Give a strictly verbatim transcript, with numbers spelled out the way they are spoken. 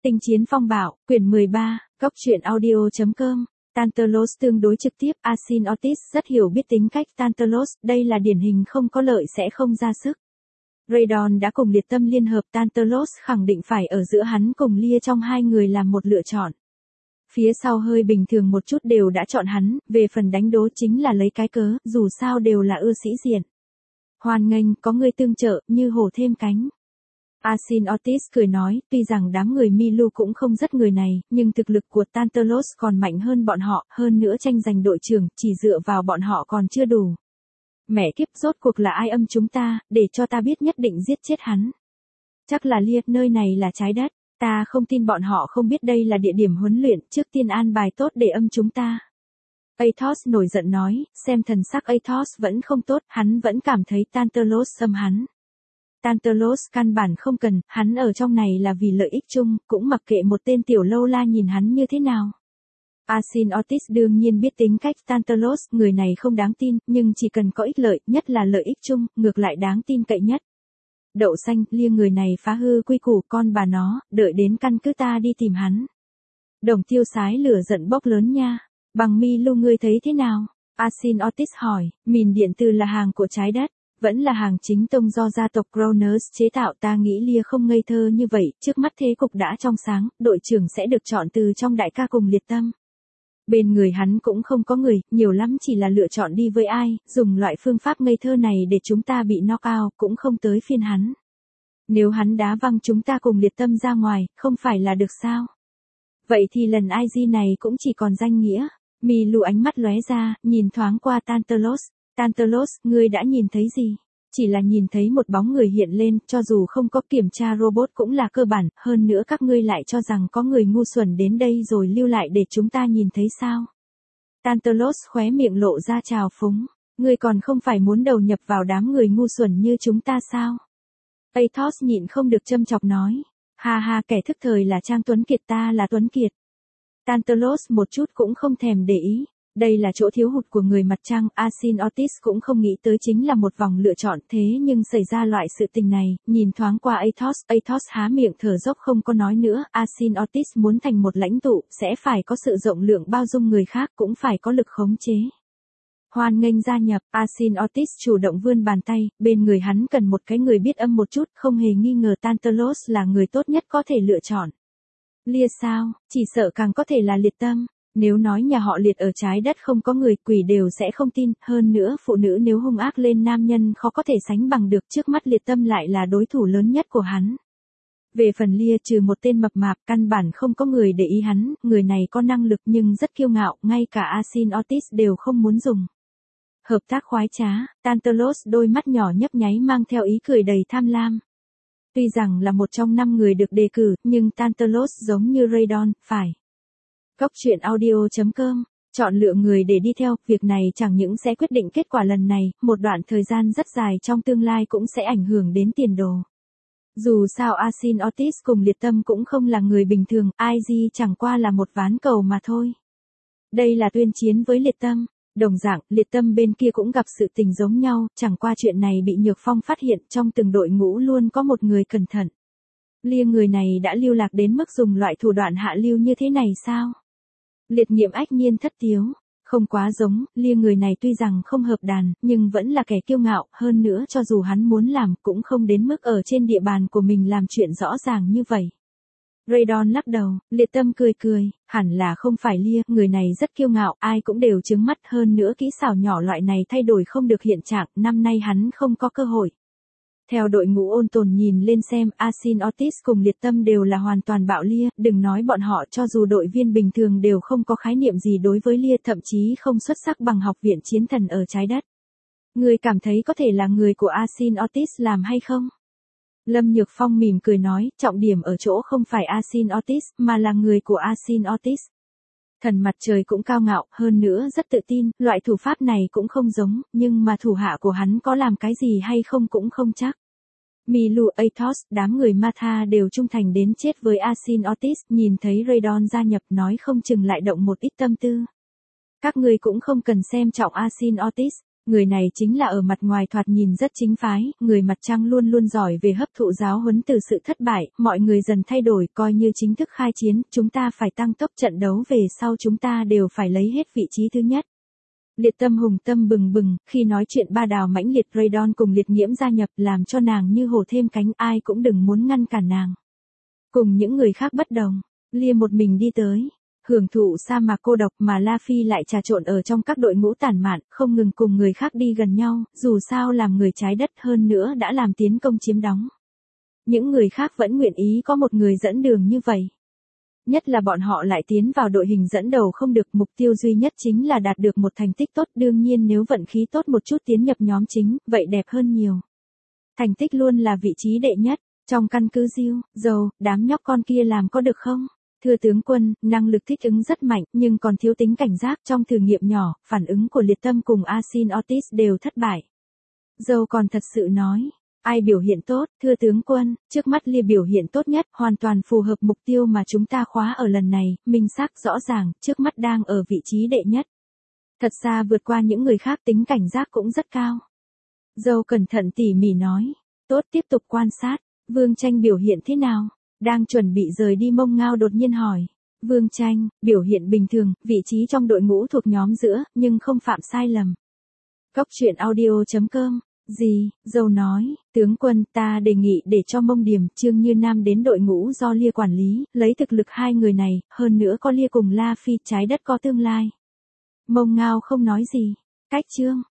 Tinh chiến phong bạo, quyển mười ba, góc truyện audio.com. Tantalos tương đối trực tiếp, Asin Otis rất hiểu biết tính cách Tantalos, đây là điển hình không có lợi sẽ không ra sức. Raydon đã cùng liệt tâm liên hợp, Tantalos khẳng định phải ở giữa hắn cùng Lia trong hai người làm một lựa chọn. Phía sau hơi bình thường một chút đều đã chọn hắn, về phần đánh đố chính là lấy cái cớ, dù sao đều là ưa sĩ diện. Hoan nghênh, có người tương trợ, như hổ thêm cánh. Asin Otis cười nói, tuy rằng đám người Milu cũng không rất người này, nhưng thực lực của Tantalos còn mạnh hơn bọn họ, hơn nữa tranh giành đội trưởng, chỉ dựa vào bọn họ còn chưa đủ. Mẹ kiếp, rốt cuộc là ai âm chúng ta, để cho ta biết nhất định giết chết hắn. Chắc là Lia, nơi này là trái đất, ta không tin bọn họ không biết đây là địa điểm huấn luyện, trước tiên an bài tốt để âm chúng ta. Athos nổi giận nói, xem thần sắc Athos vẫn không tốt, hắn vẫn cảm thấy Tantalos xâm hắn. Tantalos căn bản không cần, hắn ở trong này là vì lợi ích chung, cũng mặc kệ một tên tiểu lâu la nhìn hắn như thế nào. Asin Otis đương nhiên biết tính cách Tantalos, người này không đáng tin, nhưng chỉ cần có ích lợi, nhất là lợi ích chung, ngược lại đáng tin cậy nhất. Đậu xanh, Lia người này phá hư quy củ, con bà nó, đợi đến căn cứ ta đi tìm hắn. Đồng tiêu sái lửa giận bốc lớn nha, bằng Milu ngươi thấy thế nào? Asin Otis hỏi, mìn điện tử là hàng của trái đất. Vẫn là hàng chính tông do gia tộc Kronos chế tạo, ta nghĩ Lia không ngây thơ như vậy, trước mắt thế cục đã trong sáng, đội trưởng sẽ được chọn từ trong đại ca cùng liệt tâm. Bên người hắn cũng không có người, nhiều lắm chỉ là lựa chọn đi với ai, dùng loại phương pháp ngây thơ này để chúng ta bị knock out, cũng không tới phiên hắn. Nếu hắn đá văng chúng ta cùng liệt tâm ra ngoài, không phải là được sao? Vậy thì lần i giê này cũng chỉ còn danh nghĩa. Milu ánh mắt lóe ra, nhìn thoáng qua Tantalos. Tantalos, ngươi đã nhìn thấy gì? Chỉ là nhìn thấy một bóng người hiện lên, cho dù không có kiểm tra robot cũng là cơ bản, hơn nữa các ngươi lại cho rằng có người ngu xuẩn đến đây rồi lưu lại để chúng ta nhìn thấy sao? Tantalos khóe miệng lộ ra trào phúng, ngươi còn không phải muốn đầu nhập vào đám người ngu xuẩn như chúng ta sao? Athos nhịn không được châm chọc nói, ha ha, kẻ thức thời là Trang Tuấn Kiệt, ta là Tuấn Kiệt. Tantalos một chút cũng không thèm để ý. Đây là chỗ thiếu hụt của người mặt trăng, Asin Otis cũng không nghĩ tới chính là một vòng lựa chọn, thế nhưng xảy ra loại sự tình này, nhìn thoáng qua Athos, Athos há miệng thở dốc không có nói nữa, Asin Otis muốn thành một lãnh tụ, sẽ phải có sự rộng lượng bao dung người khác, cũng phải có lực khống chế. Hoan nghênh gia nhập, Asin Otis chủ động vươn bàn tay, bên người hắn cần một cái người biết âm một chút, không hề nghi ngờ Tantalos là người tốt nhất có thể lựa chọn. Lia sao, chỉ sợ càng có thể là liệt tâm. Nếu nói nhà họ liệt ở trái đất không có người, quỷ đều sẽ không tin, hơn nữa phụ nữ nếu hung ác lên nam nhân khó có thể sánh bằng được, trước mắt liệt tâm lại là đối thủ lớn nhất của hắn. Về phần Lia, trừ một tên mập mạp, căn bản không có người để ý hắn, người này có năng lực nhưng rất kiêu ngạo, ngay cả Asin Otis đều không muốn dùng. Hợp tác khoái trá, Tantalos đôi mắt nhỏ nhấp nháy mang theo ý cười đầy tham lam. Tuy rằng là một trong năm người được đề cử, nhưng Tantalos giống như Raydon, phải. Góc truyện audio.com, chọn lựa người để đi theo, việc này chẳng những sẽ quyết định kết quả lần này, một đoạn thời gian rất dài trong tương lai cũng sẽ ảnh hưởng đến tiền đồ. Dù sao Asin Otis cùng liệt tâm cũng không là người bình thường, i giê chẳng qua là một ván cầu mà thôi. Đây là tuyên chiến với liệt tâm, đồng dạng, liệt tâm bên kia cũng gặp sự tình giống nhau, chẳng qua chuyện này bị Nhược Phong phát hiện, trong từng đội ngũ luôn có một người cẩn thận. Lia người này đã lưu lạc đến mức dùng loại thủ đoạn hạ lưu như thế này sao? Liệt nghiệm ách nhiên thất tiếu, không quá giống, Lia người này tuy rằng không hợp đàn, nhưng vẫn là kẻ kiêu ngạo, hơn nữa cho dù hắn muốn làm cũng không đến mức ở trên địa bàn của mình làm chuyện rõ ràng như vậy. Raydon lắc đầu, liệt tâm cười cười, hẳn là không phải Lia, người này rất kiêu ngạo, ai cũng đều trướng mắt, hơn nữa kỹ xảo nhỏ loại này thay đổi không được hiện trạng, năm nay hắn không có cơ hội. Theo đội ngũ ôn tồn nhìn lên xem, Asin Otis cùng liệt tâm đều là hoàn toàn bạo Lia, đừng nói bọn họ, cho dù đội viên bình thường đều không có khái niệm gì đối với Lia, thậm chí không xuất sắc bằng học viện chiến thần ở trái đất. Người cảm thấy có thể là người của Asin Otis làm hay không? Lâm Nhược Phong mỉm cười nói, trọng điểm ở chỗ không phải Asin Otis, mà là người của Asin Otis. Thần mặt trời cũng cao ngạo, hơn nữa rất tự tin, loại thủ pháp này cũng không giống, nhưng mà thủ hạ của hắn có làm cái gì hay không cũng không chắc. Milu, Athos, đám người Matha đều trung thành đến chết với Asin Otis, nhìn thấy Raydon gia nhập nói không chừng lại động một ít tâm tư. Các ngươi cũng không cần xem trọng Asin Otis, Người này chính là ở mặt ngoài thoạt nhìn rất chính phái, người mặt trăng luôn luôn giỏi về hấp thụ giáo huấn từ sự thất bại, mọi người dần thay đổi, coi như chính thức khai chiến, chúng ta phải tăng tốc trận đấu về sau chúng ta đều phải lấy hết vị trí thứ nhất. Liệt Tâm hùng tâm bừng bừng, khi nói chuyện ba đào mãnh liệt Raydon cùng Liệt Nghiễm gia nhập làm cho nàng như hổ thêm cánh, ai cũng đừng muốn ngăn cản nàng. Cùng những người khác bất đồng, Lia một mình đi tới. Hưởng thụ sa mạc cô độc mà La Phi lại trà trộn ở trong các đội ngũ tản mạn, không ngừng cùng người khác đi gần nhau, dù sao làm người trái đất hơn nữa đã làm tiến công chiếm đóng. Những người khác vẫn nguyện ý có một người dẫn đường như vậy. Nhất là bọn họ lại tiến vào đội hình dẫn đầu không được, mục tiêu duy nhất chính là đạt được một thành tích tốt, đương nhiên nếu vận khí tốt một chút tiến nhập nhóm chính, vậy đẹp hơn nhiều. Thành tích luôn là vị trí đệ nhất, trong căn cứ Diêu, dầu, đám nhóc con kia làm có được không? Thưa tướng quân, năng lực thích ứng rất mạnh, nhưng còn thiếu tính cảnh giác, trong thử nghiệm nhỏ, phản ứng của Liệt Tâm cùng Asin Otis đều thất bại. Dâu còn thật sự nói, ai biểu hiện tốt, thưa tướng quân, trước mắt Lia biểu hiện tốt nhất, hoàn toàn phù hợp mục tiêu mà chúng ta khóa ở lần này, minh xác rõ ràng, trước mắt đang ở vị trí đệ nhất. Thật ra vượt qua những người khác, tính cảnh giác cũng rất cao. Dâu cẩn thận tỉ mỉ nói, tốt, tiếp tục quan sát, Vương Tranh biểu hiện thế nào? Đang chuẩn bị rời đi Mông Ngao đột nhiên hỏi. Vương Tranh, biểu hiện bình thường, vị trí trong đội ngũ thuộc nhóm giữa, nhưng không phạm sai lầm. Góc truyện audio chấm com. Gì, Dâu nói, tướng quân, ta đề nghị để cho Mông Điểm, Trương Như Nam đến đội ngũ do Lia quản lý, lấy thực lực hai người này, hơn nữa có Lia cùng La Phi, trái đất có tương lai. Mông Ngao không nói gì. Cách Trương,